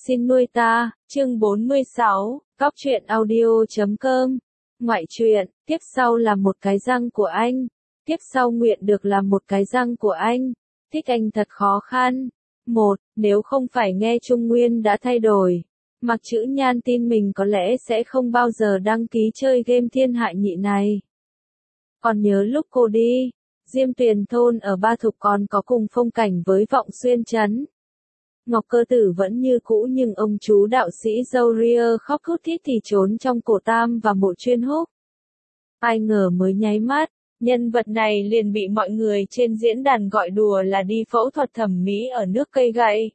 Xin nuôi ta, chương 46, Cóc truyện audio.com. Ngoại truyện, tiếp sau là một cái răng của anh. Tiếp sau nguyện được làm một cái răng của anh. Thích anh thật khó khăn. Nếu không phải nghe Trung Nguyên đã thay đổi, Mặc Chữ Nhan tin mình có lẽ sẽ không bao giờ đăng ký chơi game thiên hại nhị này. Còn nhớ lúc cô đi, Diêm Tuyền thôn ở Ba Thục còn có cùng phong cảnh với Vọng Xuyên trấn. Ngọc Cơ Tử vẫn như cũ nhưng ông chú đạo sĩ dâu ria khóc thút thít thì trốn trong cổ tam và mộ chuyên húc. Ai ngờ mới nháy mắt, nhân vật này liền bị mọi người trên diễn đàn gọi đùa là đi phẫu thuật thẩm mỹ ở nước cây gậy.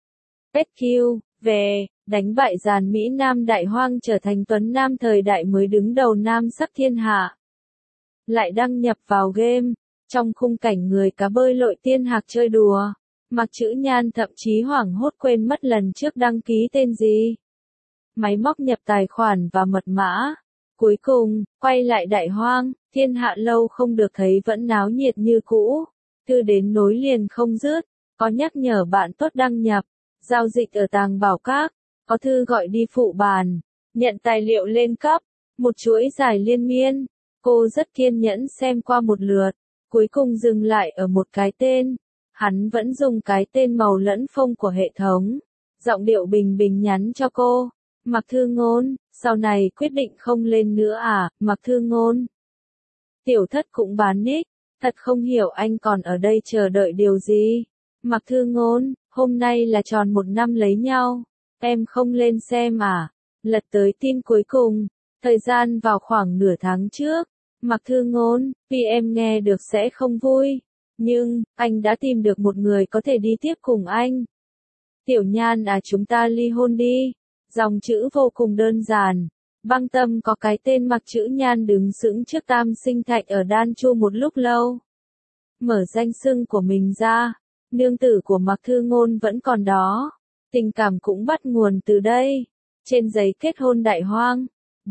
SQ, về, đánh bại dàn Mỹ Nam Đại Hoang trở thành Tuấn Nam thời đại mới đứng đầu nam sắc thiên hạ. Lại đăng nhập vào game, trong khung cảnh người cá bơi lội tiên hạc chơi đùa. Mặc Chữ Nhan thậm chí hoảng hốt quên mất lần trước đăng ký tên gì. Máy móc nhập tài khoản và mật mã. Cuối cùng, quay lại Đại Hoang, thiên hạ lâu không được thấy vẫn náo nhiệt như cũ. Thư đến nối liền không dứt, có nhắc nhở bạn tốt đăng nhập, giao dịch ở Tàng Bảo Các, có thư gọi đi phụ bàn, nhận tài liệu lên cấp, một chuỗi dài liên miên. Cô rất kiên nhẫn xem qua một lượt, cuối cùng dừng lại ở một cái tên. Hắn vẫn dùng cái tên màu lẫn phông của hệ thống. Giọng điệu bình bình nhắn cho cô. Mặc Thư Ngôn, sau này quyết định không lên nữa à, Mặc Thư Ngôn. Tiểu Thất cũng bán nick, thật không hiểu anh còn ở đây chờ đợi điều gì. Mặc Thư Ngôn, hôm nay là tròn 1 năm lấy nhau. Em không lên xem à? Lật tới tin cuối cùng. Thời gian vào khoảng nửa tháng trước. Mặc Thư Ngôn, vì em nghe được sẽ không vui. Nhưng, anh đã tìm được một người có thể đi tiếp cùng anh. Tiểu Nhan à, chúng ta ly hôn đi. Dòng chữ vô cùng đơn giản. Băng Tâm có cái tên Mặc Chữ Nhan đứng sững trước Tam Sinh Thạch ở Đan Chu một lúc lâu. Mở danh xưng của mình ra. Nương tử của Mặc Thư Ngôn vẫn còn đó. Tình cảm cũng bắt nguồn từ đây. Trên giấy kết hôn Đại Hoang.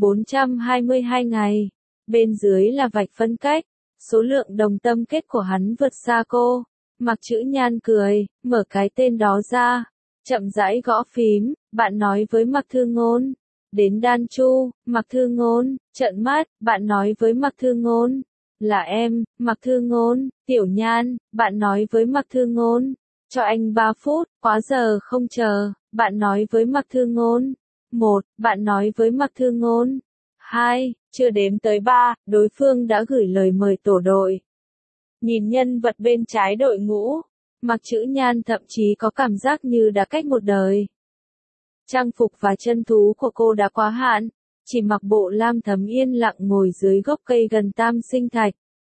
422 ngày. Bên dưới là vạch phân cách. Số lượng đồng tâm kết của hắn vượt xa cô. Mặc Chữ Nhan cười, mở cái tên đó ra. Chậm rãi gõ phím, bạn nói với Mặc Thư Ngôn. Đến Đan Chu, Mặc Thư Ngôn, trợn mắt, bạn nói với Mặc Thư Ngôn. Là em, Mặc Thư Ngôn, Tiểu Nhan, bạn nói với Mặc Thư Ngôn. Cho anh 3 phút, quá giờ không chờ, bạn nói với Mặc Thư Ngôn. 1, bạn nói với Mặc Thư Ngôn. 2, chưa đếm tới 3, đối phương đã gửi lời mời tổ đội. Nhìn nhân vật bên trái đội ngũ, Mặc Chữ Nhan thậm chí có cảm giác như đã cách một đời. Trang phục và chân thú của cô đã quá hạn, chỉ mặc bộ lam thấm yên lặng ngồi dưới gốc cây gần Tam Sinh Thạch.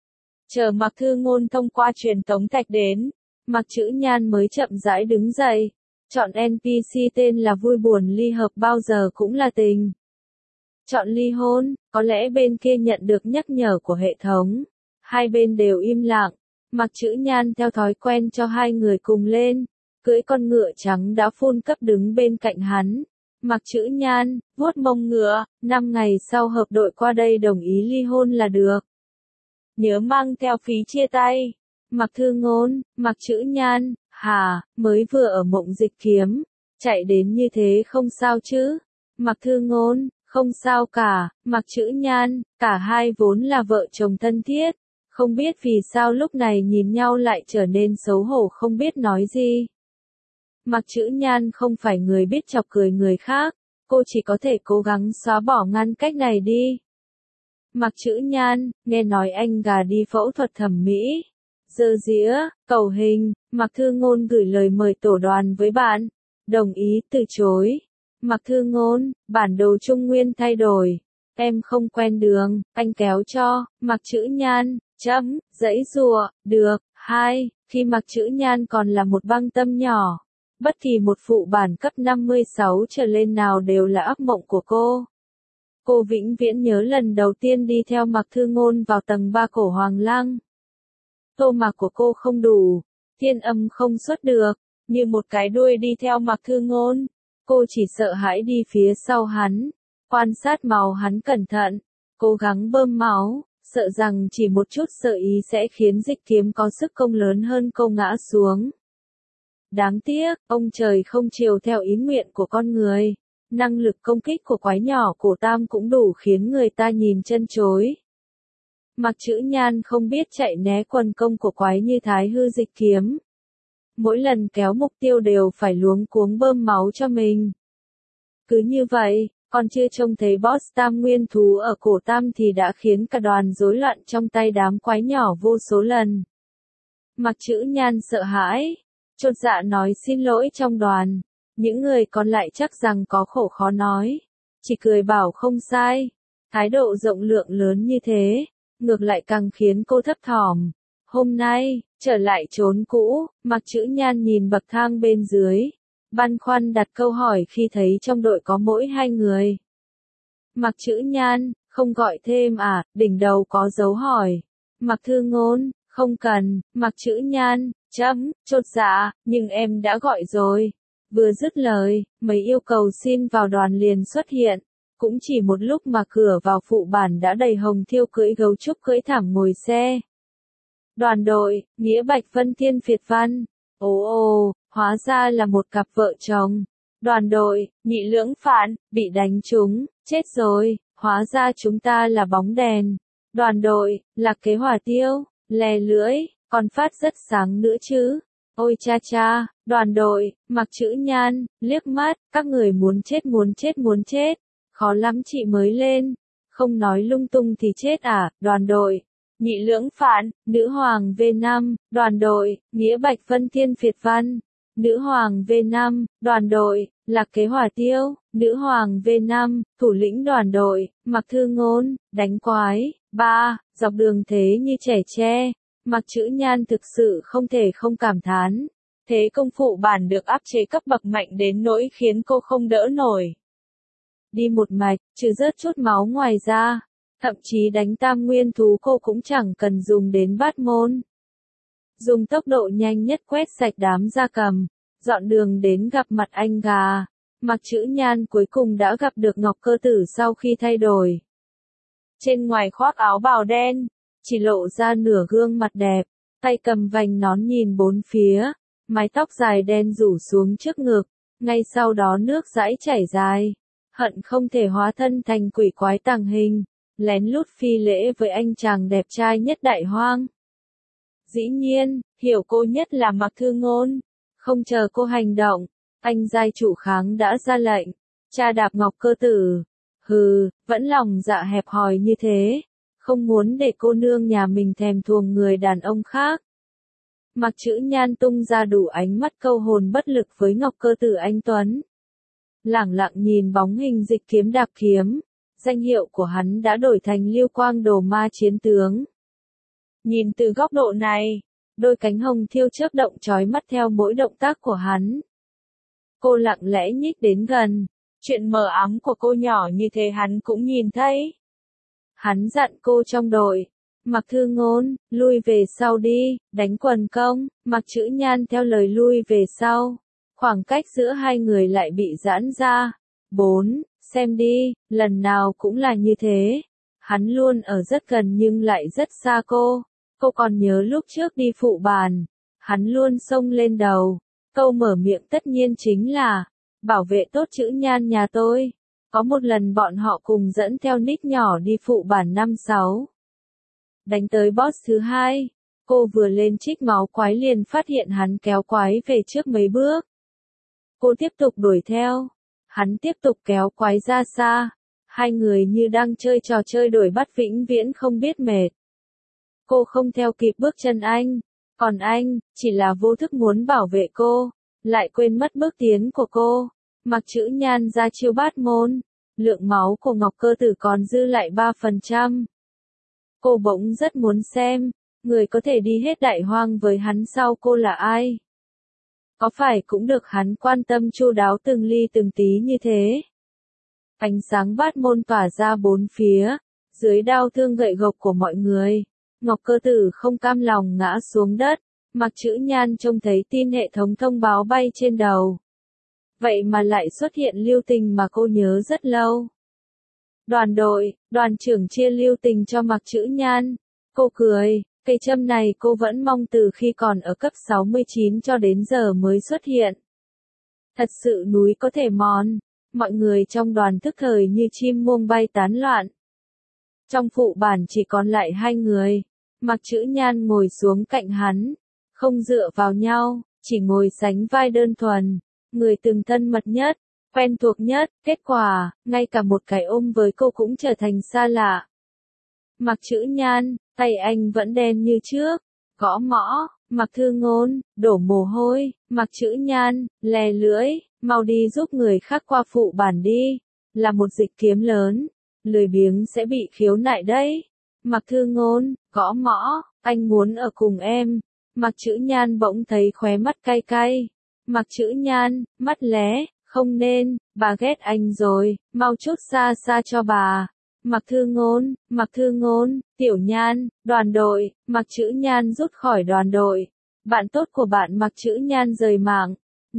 Chờ Mặc Thư Ngôn thông qua truyền tống thạch đến, Mặc Chữ Nhan mới chậm rãi đứng dậy, chọn NPC tên là vui buồn ly hợp bao giờ cũng là tình. Chọn ly hôn, có lẽ bên kia nhận được nhắc nhở của hệ thống. Hai bên đều im lặng. Mặc Chữ Nhan theo thói quen cho hai người cùng lên. Cưỡi con ngựa trắng đã phun cấp đứng bên cạnh hắn. Mặc Chữ Nhan, vuốt mông ngựa, 5 ngày sau hợp đội qua đây đồng ý ly hôn là được. Nhớ mang theo phí chia tay. Mặc Thư Ngôn, Mặc Chữ Nhan, mới vừa ở Mộng Dịch Kiếm. Chạy đến như thế không sao chứ. Mặc Thư Ngôn, không sao cả, Mặc Chữ Nhan, cả hai vốn là vợ chồng thân thiết, không biết vì sao lúc này nhìn nhau lại trở nên xấu hổ không biết nói gì. Mặc Chữ Nhan không phải người biết chọc cười người khác, cô chỉ có thể cố gắng xóa bỏ ngăn cách này đi. Mặc Chữ Nhan, nghe nói anh gà đi phẫu thuật thẩm mỹ. Dơ dĩa, cầu hình, Mặc Thư Ngôn gửi lời mời tổ đoàn với bạn. Đồng ý từ chối. Mặc Thư Ngôn, bản đồ Trung Nguyên thay đổi. Em không quen đường, anh kéo cho. Mặc Chữ Nhan, dãy rùa, được. 2, khi Mặc Chữ Nhan còn là một băng tâm nhỏ. Bất kỳ một phụ bản cấp 56 trở lên nào đều là ác mộng của cô. Cô vĩnh viễn nhớ lần đầu tiên đi theo Mặc Thư Ngôn vào tầng 3 cổ Hoàng Lăng. Tô mạc của cô không đủ, thiên âm không xuất được, như một cái đuôi đi theo Mặc Thư Ngôn. Cô chỉ sợ hãi đi phía sau hắn, quan sát máu hắn cẩn thận, cố gắng bơm máu, sợ rằng chỉ một chút sợ ý sẽ khiến dịch kiếm có sức công lớn hơn cô ngã xuống. Đáng tiếc, ông trời không chiều theo ý nguyện của con người. Năng lực công kích của quái nhỏ cổ tam cũng đủ khiến người ta nhìn chân chối. Mặc Chữ Nhan không biết chạy né quần công của quái như Thái Hư Dịch Kiếm. Mỗi lần kéo mục tiêu đều phải luống cuống bơm máu cho mình. Cứ như vậy, còn chưa trông thấy boss tam nguyên thú ở cổ tam thì đã khiến cả đoàn rối loạn trong tay đám quái nhỏ vô số lần. Mặc Chữ Nhan sợ hãi, chột dạ nói xin lỗi trong đoàn. Những người còn lại chắc rằng có khổ khó nói, chỉ cười bảo không sai. Thái độ rộng lượng lớn như thế, ngược lại càng khiến cô thấp thỏm. Hôm nay, trở lại chốn cũ, Mặc Chữ Nhan nhìn bậc thang bên dưới, băn khoăn đặt câu hỏi khi thấy trong đội có mỗi 2 người. Mặc Chữ Nhan, không gọi thêm à? Đỉnh đầu có dấu hỏi. Mặc Thư Ngôn, không cần. Mặc Chữ Nhan, chột dạ, nhưng em đã gọi rồi. Vừa dứt lời, mấy yêu cầu xin vào đoàn liền xuất hiện. Cũng chỉ một lúc mà cửa vào phụ bản đã đầy Hồng Thiêu cưỡi gấu trúc cưỡi thảm ngồi xe. Đoàn đội, Nghĩa Bạch Vân Thiên Việt Văn. Ồ, hóa ra là một cặp vợ chồng. Đoàn đội, Nhị Lưỡng Phạn, bị đánh trúng, chết rồi, hóa ra chúng ta là bóng đèn. Đoàn đội, Lạc Kế Hỏa Tiêu, lè lưỡi, còn phát rất sáng nữa chứ. Ôi cha cha, đoàn đội, Mặc Chữ Nhan, liếc mắt, các người muốn chết. Khó lắm chị mới lên. Không nói lung tung thì chết à? Đoàn đội, Nhị Lưỡng Phạn, Nữ Hoàng V5, đoàn đội, Nghĩa Bạch Vân Thiên Việt Văn, Nữ Hoàng V5, đoàn đội, Lạc Kế Hỏa Tiêu, Nữ Hoàng V5, thủ lĩnh đoàn đội, Mặc Thư Ngôn, đánh quái. 3. Dọc đường thế như trẻ tre. Mặc Chữ Nhan thực sự không thể không cảm thán. Thế công phụ bản được áp chế cấp bậc mạnh đến nỗi khiến cô không đỡ nổi. Đi một mạch, trừ rớt chút máu ngoài ra. Thậm chí đánh tam nguyên thú cô cũng chẳng cần dùng đến bát môn. Dùng tốc độ nhanh nhất quét sạch đám gia cầm, dọn đường đến gặp mặt anh gà. Mặc Chữ Nhan cuối cùng đã gặp được Ngọc Cơ Tử sau khi thay đổi. Trên ngoài khoác áo bào đen, chỉ lộ ra nửa gương mặt đẹp, tay cầm vành nón nhìn bốn phía, mái tóc dài đen rủ xuống trước ngực, ngay sau đó nước dãi chảy dài. Hận không thể hóa thân thành quỷ quái tàng hình, lén lút phi lễ với anh chàng đẹp trai nhất Đại Hoang. Dĩ nhiên, hiểu cô nhất là Mặc Thư Ngôn. Không chờ cô hành động, anh giai chủ kháng đã ra lệnh, tra đạp Ngọc Cơ Tử. Hừ, vẫn lòng dạ hẹp hòi như thế, không muốn để cô nương nhà mình thèm thuồng người đàn ông khác. Mặc Chữ Nhan tung ra đủ ánh mắt câu hồn bất lực với Ngọc Cơ Tử anh tuấn. Lẳng lặng nhìn bóng hình Dịch Kiếm đạp kiếm, danh hiệu của hắn đã đổi thành Lưu Quang Đồ Ma Chiến Tướng. Nhìn từ góc độ này, đôi cánh hồng thiêu chớp động chói mắt theo mỗi động tác của hắn. Cô lặng lẽ nhích đến gần, chuyện mờ ám của cô nhỏ như thế hắn cũng nhìn thấy. Hắn dặn cô trong đội, Mặc Thư Ngôn, lui về sau đi, đánh quần công. Mặc Chữ Nhan theo lời lui về sau. Khoảng cách giữa hai người lại bị giãn ra. 4. Xem đi, lần nào cũng là như thế. Hắn luôn ở rất gần nhưng lại rất xa cô. Cô còn nhớ lúc trước đi phụ bàn, hắn luôn xông lên đầu. Câu mở miệng tất nhiên chính là, bảo vệ tốt Chữ Nhan nhà tôi. Có một lần bọn họ cùng dẫn theo Nick nhỏ đi phụ bản 5-6. Đánh tới boss thứ 2, cô vừa lên trích máu quái liền phát hiện hắn kéo quái về trước mấy bước. Cô tiếp tục đuổi theo, hắn tiếp tục kéo quái ra xa. Hai người như đang chơi trò chơi đuổi bắt vĩnh viễn không biết mệt. Cô không theo kịp bước chân anh, còn anh, chỉ là vô thức muốn bảo vệ cô, lại quên mất bước tiến của cô. Mặc Chữ Nhan ra chiêu bát môn, lượng máu của Ngọc Cơ Tử còn dư lại 3%. Cô bỗng rất muốn xem, người có thể đi hết Đại Hoang với hắn sau cô là ai? Có phải cũng được hắn quan tâm chu đáo từng ly từng tí như thế? Ánh sáng bát môn tỏa ra bốn phía, dưới đao thương gậy gộc của mọi người. Ngọc Cơ Tử không cam lòng ngã xuống đất, Mặc Chữ Nhan trông thấy tin hệ thống thông báo bay trên đầu. Vậy mà lại xuất hiện lưu tình mà cô nhớ rất lâu. Đoàn đội, đoàn trưởng chia lưu tình cho Mặc Chữ Nhan. Cô cười, Cây châm này cô vẫn mong từ khi còn ở cấp 69 cho đến giờ mới xuất hiện. Thật sự núi có thể mòn, mọi người trong đoàn thức thời như chim muông bay tán loạn. Trong phụ bản chỉ còn lại hai người, Mặc Chữ Nhan ngồi xuống cạnh hắn, không dựa vào nhau, chỉ ngồi sánh vai đơn thuần, người từng thân mật nhất, quen thuộc nhất, kết quả, ngay cả một cái ôm với cô cũng trở thành xa lạ. Mặc Chữ Nhan, tay anh vẫn đen như trước, gõ mõ, Mặc Thư Ngôn, đổ mồ hôi, Mặc Chữ Nhan, lè lưỡi, mau đi giúp người khác qua phụ bản đi, là một dịch kiếm lớn, lười biếng sẽ bị khiếu nại đấy. Mặc Thư Ngôn, gõ mõ, anh muốn ở cùng em. Mặc Chữ Nhan bỗng thấy khóe mắt cay cay. Mặc Chữ Nhan, mắt lé, không nên, bà ghét anh rồi, mau chút xa xa cho bà. Mặc Thư Ngôn, Tiểu Nhan, đoàn đội, Mặc Chữ Nhan rút khỏi đoàn đội. Bạn tốt của bạn Mặc Chữ Nhan rời mạng.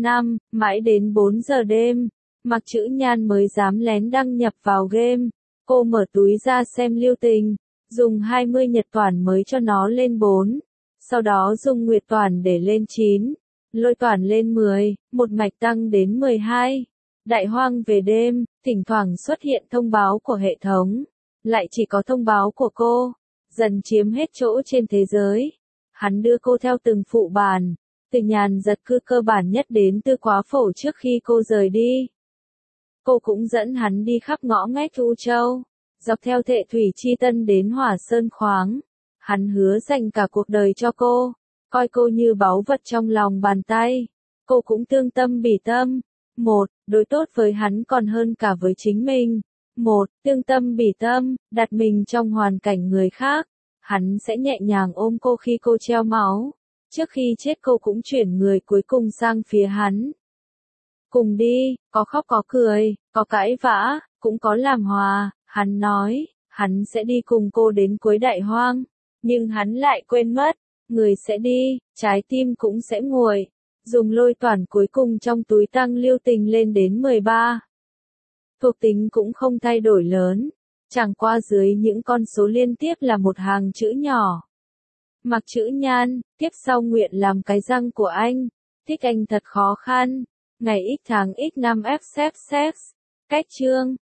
Mãi đến 4 giờ đêm, Mặc Chữ Nhan mới dám lén đăng nhập vào game. Cô mở túi ra xem Lưu Tình, dùng 20 nhật toản mới cho nó lên 4. Sau đó dùng nguyệt toản để lên 9, lôi toản lên 10, một mạch tăng đến 12. Đại hoang về đêm, thỉnh thoảng xuất hiện thông báo của hệ thống, lại chỉ có thông báo của cô, dần chiếm hết chỗ trên thế giới. Hắn đưa cô theo từng phụ bản, từ nhàn giật cư cơ bản nhất đến tư quá phổ trước khi cô rời đi. Cô cũng dẫn hắn đi khắp ngõ ngách U Châu, dọc theo thệ thủy chi tân đến Hỏa Sơn khoáng. Hắn hứa dành cả cuộc đời cho cô, coi cô như báu vật trong lòng bàn tay. Cô cũng tương tâm bỉ tâm. Đối tốt với hắn còn hơn cả với chính mình. Tương tâm bỉ tâm, đặt mình trong hoàn cảnh người khác. Hắn sẽ nhẹ nhàng ôm cô khi cô treo máu. Trước khi chết cô cũng chuyển người cuối cùng sang phía hắn. Cùng đi, có khóc có cười, có cãi vã, cũng có làm hòa. Hắn nói, hắn sẽ đi cùng cô đến cuối đại hoang. Nhưng hắn lại quên mất, người sẽ đi, trái tim cũng sẽ nguội. Dùng lôi toản cuối cùng trong túi tăng Lưu Tình lên đến 13. Thuộc tính cũng không thay đổi lớn, chẳng qua dưới những con số liên tiếp là một hàng chữ nhỏ. Mặc Chữ Nhan, tiếp sau nguyện làm cái răng của anh, thích anh thật khó khăn, ngày x tháng x năm f sex, cách chương.